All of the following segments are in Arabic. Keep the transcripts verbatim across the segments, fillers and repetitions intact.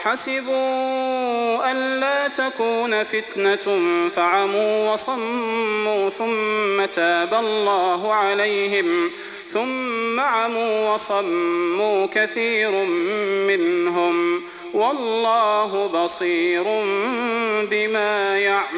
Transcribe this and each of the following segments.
وحسبوا ألا تكون فتنة فعموا وصموا ثم تاب الله عليهم ثم عموا وصموا كثير منهم والله بصير بما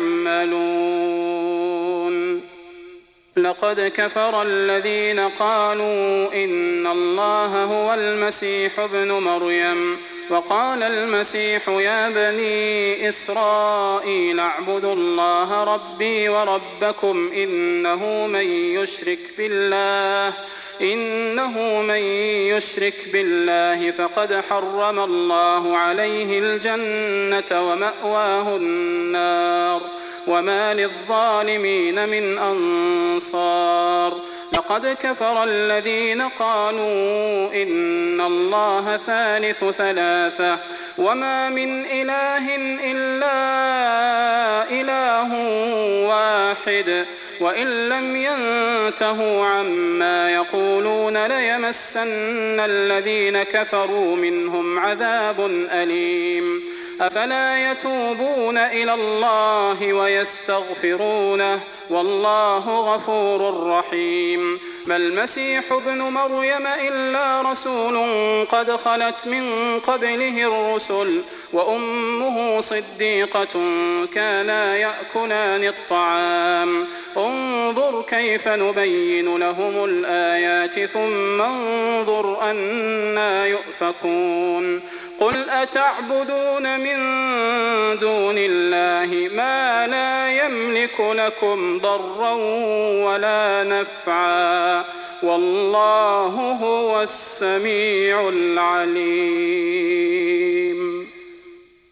يعملون. لقد كفر الذين قالوا إن الله هو المسيح ابن مريم وقال المسيح يا بني إسرائيل اعبدوا الله ربي وربكم إنه من يشرك بالله إنه من يشرك بالله فقد حرم الله عليه الجنة ومأواه النار وما للظالمين من أنصار. لقد كفر الذين قالوا إن الله ثالث ثلاثة وما من إله إلا إله واحد وإن لم ينتهوا عما يقولون ليمسن الذين كفروا منهم عذاب أليم. أفلا يتوبون إلى الله ويستغفرونه والله غفور رحيم. ما المسيح ابن مريم إلا رسول قد خلت من قبله الرسل وأمه صديقة كانا يأكلان الطعام انظر كيف نبين لهم الآيات ثم انظر أنى يؤفكون. قل أتعبدون من دون الله ما لا يملك لكم ضرا ولا نفعا والله هو السميع العليم.